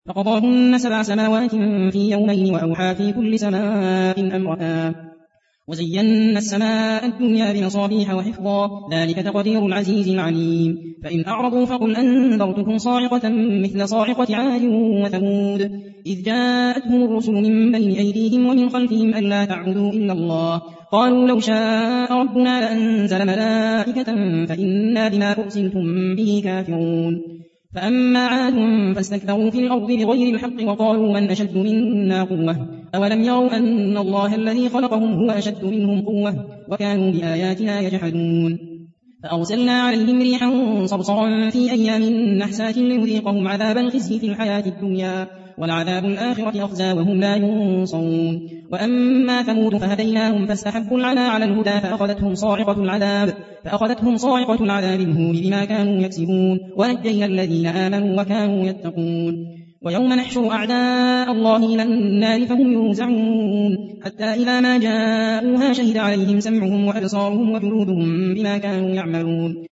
فقضاهن 7 سماوات في يومين وأوحى في كل سماء أمرها وزينا السماء الدنيا بمصابيح وحفظا ذلك تقدير العزيز العليم فإن أعرضوا فقل أنذرتكم صاعقة مثل صاعقة عاد وثمود إذ جاءتهم الرسل من بين أيديهم ومن خلفهم ألا تعبدوا إلا الله قالوا لو شاء ربنا لأنزل ملائكة فإنا بما أرسلتم به كافرون فأما عاد فاستكبروا في الأرض بغير الحق وقالوا من أشد منا قوة أولم يروا أن الله الذي خلقهم هو أشد منهم قوة وكانوا بآياتنا يجحدون فأرسلنا عليهم ريحا صرصرا في أيام نحسات لنذيقهم عذاب الخزي في الحياة الدنيا والعذاب الآخرة أخزى وهم لا ينصرون وأما ثمود فهديناهم فاستحبوا العمى على الهدى فأخذتهم صاعقة العذاب الهون بما كانوا يكسبون ونجينا الذين آمنوا وكانوا يتقون ويوم نحشر أعداء الله إلى النار فهم يوزعون حتى إذا ما جاءوها شهد عليهم سمعهم وأبصارهم وجلودهم بما كانوا يعملون